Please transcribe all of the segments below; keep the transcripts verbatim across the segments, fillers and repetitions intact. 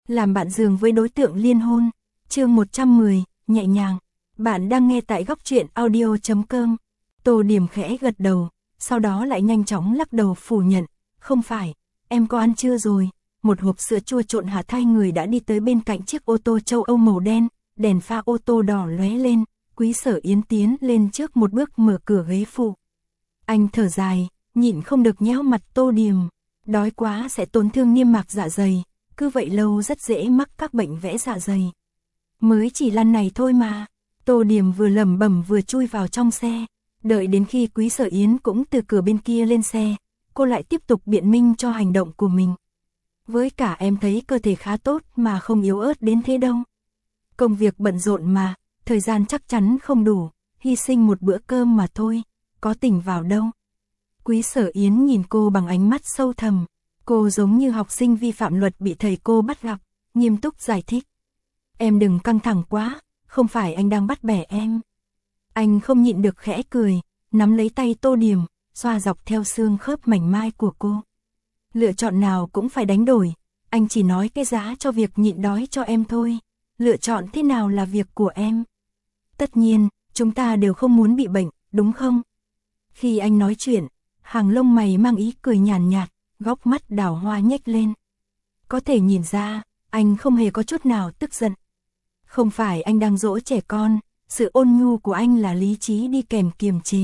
làm bạn giường với đối tượng liên hôn. Chương một trăm mười, nhẹ nhàng. Bạn đang nghe tại góc truyện audio chấm com. Tô Điểm khẽ gật đầu, sau đó lại nhanh chóng lắc đầu phủ nhận. Không phải, em có ăn trưa rồi. Một hộp sữa chua trộn hạt thay người đã đi tới bên cạnh chiếc ô tô châu Âu màu đen, đèn pha ô tô đỏ lóe lên. Quý Sở Yến tiến lên trước một bước mở cửa ghế phụ. Anh thở dài, nhịn không được nhéo mặt Tô Điểm. Đói quá sẽ tổn thương niêm mạc dạ dày, cứ vậy lâu rất dễ mắc các bệnh vẽ dạ dày. Mới chỉ lần này thôi mà. Tô Điểm vừa lẩm bẩm vừa chui vào trong xe. Đợi đến khi Quý Sở Yến cũng từ cửa bên kia lên xe, cô lại tiếp tục biện minh cho hành động của mình. Với cả em thấy cơ thể khá tốt mà không yếu ớt đến thế đâu. Công việc bận rộn mà, thời gian chắc chắn không đủ, hy sinh một bữa cơm mà thôi, có tỉnh vào đâu. Quý Sở Yến nhìn cô bằng ánh mắt sâu thẳm, cô giống như học sinh vi phạm luật bị thầy cô bắt gặp, nghiêm túc giải thích. Em đừng căng thẳng quá, không phải anh đang bắt bẻ em. Anh không nhịn được khẽ cười, nắm lấy tay Tô Điểm, xoa dọc theo xương khớp mảnh mai của cô. Lựa chọn nào cũng phải đánh đổi, anh chỉ nói cái giá cho việc nhịn đói cho em thôi, lựa chọn thế nào là việc của em. Tất nhiên, chúng ta đều không muốn bị bệnh, đúng không? Khi anh nói chuyện, hàng lông mày mang ý cười nhàn nhạt, góc mắt đào hoa nhếch lên. Có thể nhìn ra, anh không hề có chút nào tức giận. Không phải anh đang dỗ trẻ con, sự ôn nhu của anh là lý trí đi kèm kiềm chế.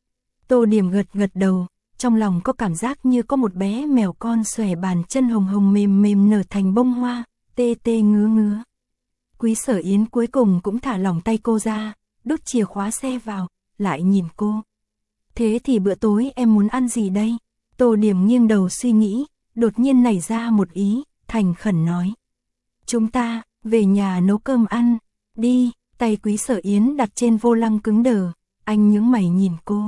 Tô Điểm gật gật đầu, trong lòng có cảm giác như có một bé mèo con xòe bàn chân hồng hồng mềm mềm nở thành bông hoa, tê tê ngứa ngứa. Quý Sở Yến cuối cùng cũng thả lỏng tay cô ra, đút chìa khóa xe vào, lại nhìn cô. Thế thì bữa tối em muốn ăn gì đây? Tô Điểm nghiêng đầu suy nghĩ, đột nhiên nảy ra một ý, thành khẩn nói. Chúng ta, về nhà nấu cơm ăn, đi. Tay Quý Sở Yến đặt trên vô lăng cứng đờ, anh nhướng mày nhìn cô.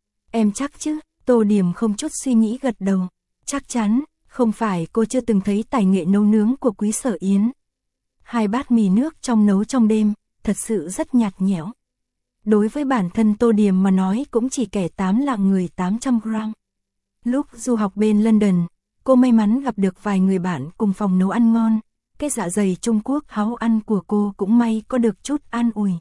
Em chắc chứ? Tô Điểm không chút suy nghĩ gật đầu. Chắc chắn, không phải cô chưa từng thấy tài nghệ nấu nướng của Quý Sở Yến. Hai bát mì nước trong nấu trong đêm, thật sự rất nhạt nhẽo. Đối với bản thân Tô Điểm mà nói cũng chỉ kẻ tám lạng người tám trăm gram. Lúc du học bên London, cô may mắn gặp được vài người bạn cùng phòng nấu ăn ngon. Cái dạ dày Trung Quốc háu ăn của cô cũng may có được chút an ủi.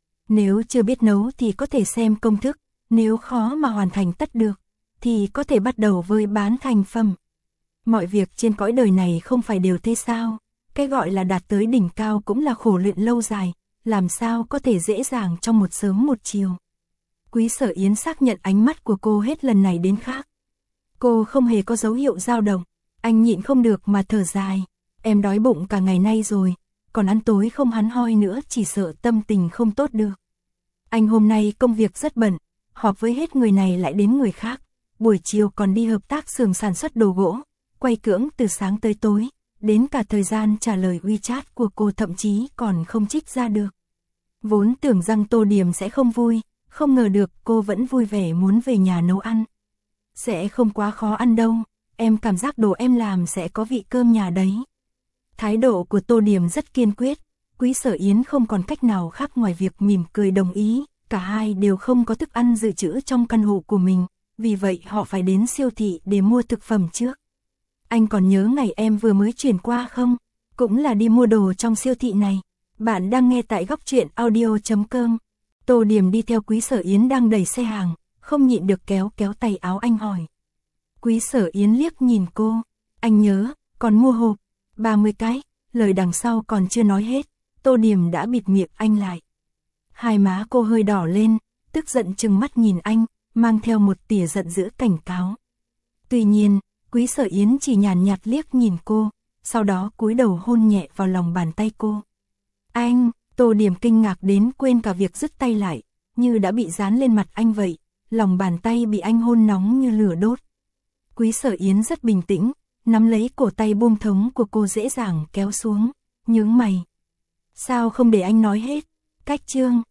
Nếu chưa biết nấu thì có thể xem công thức, nếu khó mà hoàn thành tất được, thì có thể bắt đầu với bán thành phẩm. Mọi việc trên cõi đời này không phải đều thế sao, cái gọi là đạt tới đỉnh cao cũng là khổ luyện lâu dài, làm sao có thể dễ dàng trong một sớm một chiều. Quý Sở Yến xác nhận ánh mắt của cô hết lần này đến khác. Cô không hề có dấu hiệu dao động, anh nhịn không được mà thở dài. Em đói bụng cả ngày nay rồi, còn ăn tối không hắn hoi nữa chỉ sợ tâm tình không tốt được. Anh hôm nay công việc rất bận, họp với hết người này lại đến người khác, buổi chiều còn đi hợp tác xưởng sản xuất đồ gỗ, quay cưỡng từ sáng tới tối, đến cả thời gian trả lời WeChat của cô thậm chí còn không trích ra được. Vốn tưởng rằng Tô Điểm sẽ không vui, không ngờ được cô vẫn vui vẻ muốn về nhà nấu ăn. Sẽ không quá khó ăn đâu, em cảm giác đồ em làm sẽ có vị cơm nhà đấy. Thái độ của Tô Điểm rất kiên quyết, Quý Sở Yến không còn cách nào khác ngoài việc mỉm cười đồng ý, cả hai đều không có thức ăn dự trữ trong căn hộ của mình, vì vậy họ phải đến siêu thị để mua thực phẩm trước. Anh còn nhớ ngày em vừa mới chuyển qua không? Cũng là đi mua đồ trong siêu thị này. Bạn đang nghe tại góc truyện audio chấm com. Tô Điểm đi theo Quý Sở Yến đang đẩy xe hàng, không nhịn được kéo kéo tay áo anh hỏi. Quý Sở Yến liếc nhìn cô, anh nhớ, còn mua hộp, ba mươi cái, lời đằng sau còn chưa nói hết, Tô Điểm đã bịt miệng anh lại. Hai má cô hơi đỏ lên, tức giận trừng mắt nhìn anh, mang theo một tỉa giận dữ cảnh cáo. Tuy nhiên, Quý Sở Yến chỉ nhàn nhạt liếc nhìn cô, sau đó cúi đầu hôn nhẹ vào lòng bàn tay cô. Anh, Tô Điểm kinh ngạc đến quên cả việc dứt tay lại, như đã bị dán lên mặt anh vậy, lòng bàn tay bị anh hôn nóng như lửa đốt. Quý Sở Yến rất bình tĩnh, nắm lấy cổ tay buông thống của cô dễ dàng kéo xuống, nhướng mày. Sao không để anh nói hết? Cách chương,